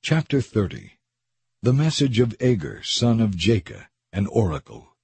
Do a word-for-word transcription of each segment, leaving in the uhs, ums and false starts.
Chapter thirty. The message of Agur, son of Jakeh, an oracle.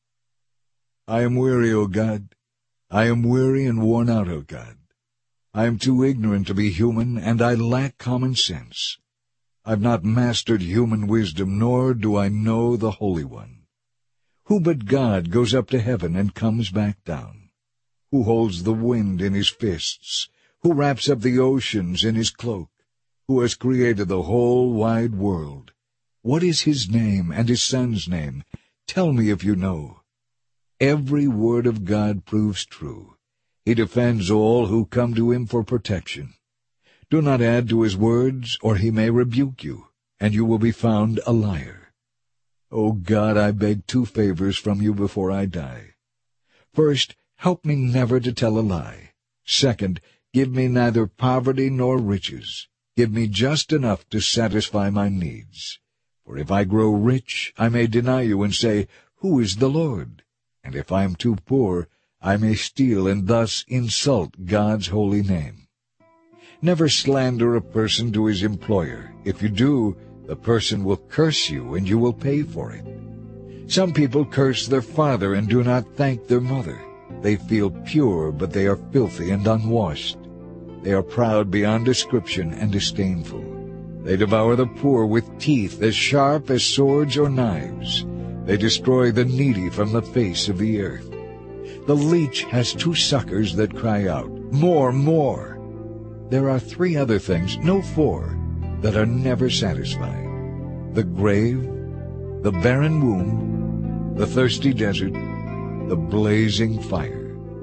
I am weary, O God. I am weary and worn out, O God. I am too ignorant to be human, and I lack common sense. I've not mastered human wisdom, nor do I know the Holy One. Who but God goes up to heaven and comes back down? Who holds the wind in his fists? Who wraps up the oceans in his cloak? Who has created the whole wide world? What is his name and his son's name? Tell me if you know. Every word of God proves true. He defends all who come to him for protection. Do not add to his words, or he may rebuke you, and you will be found a liar. O God, I beg two favors from you before I die. First, help me never to tell a lie. Second, give me neither poverty nor riches. Give me just enough to satisfy my needs. For if I grow rich, I may deny you and say, Who is the Lord? And if I am too poor, I may steal and thus insult God's holy name. Never slander a person to his employer. If you do, the person will curse you, and you will pay for it. Some people curse their father and do not thank their mother. They feel pure, but they are filthy and unwashed. They are proud beyond description and disdainful. They devour the poor with teeth as sharp as swords or knives. They destroy the needy from the face of the earth. The leech has two suckers that cry out, More, more! There are three other things, no four, that are never satisfied: the grave, the barren womb, the thirsty desert, the blazing fire.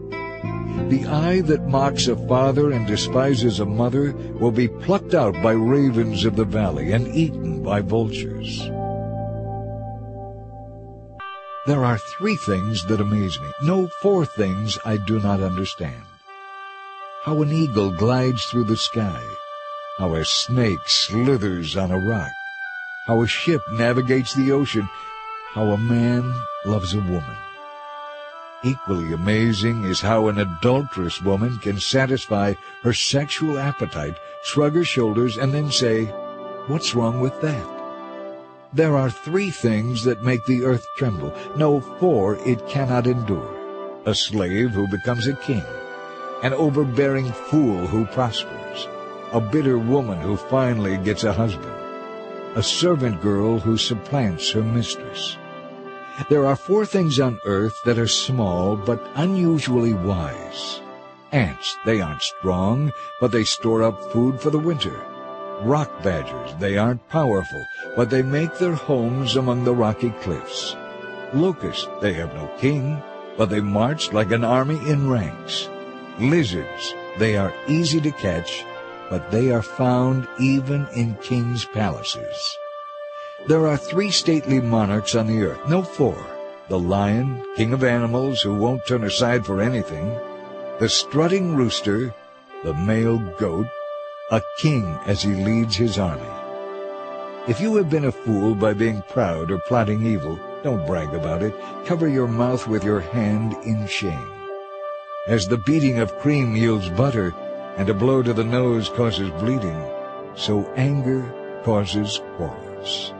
The eye that mocks a father and despises a mother will be plucked out by ravens of the valley and eaten by vultures. There are three things that amaze me, no four things I do not understand. How an eagle glides through the sky, how a snake slithers on a rock, how a ship navigates the ocean, how a man loves a woman. Equally amazing is how an adulterous woman can satisfy her sexual appetite, shrug her shoulders, and then say, What's wrong with that? There are three things that make the earth tremble. No, four it cannot endure. A slave who becomes a king, an overbearing fool who prospers, a bitter woman who finally gets a husband, a servant girl who supplants her mistress. There are four things on earth that are small but unusually wise. Ants, they aren't strong, but they store up food for the winter. Rock badgers, they aren't powerful, but they make their homes among the rocky cliffs. Locusts, they have no king, but they march like an army in ranks. Lizards, they are easy to catch, but they are found even in kings' palaces. There are three stately monarchs on the earth, no four: the lion, king of animals who won't turn aside for anything, the strutting rooster, the male goat, a king as he leads his army. If you have been a fool by being proud or plotting evil, don't brag about it. Cover your mouth with your hand in shame. As the beating of cream yields butter, and a blow to the nose causes bleeding, so anger causes quarrels.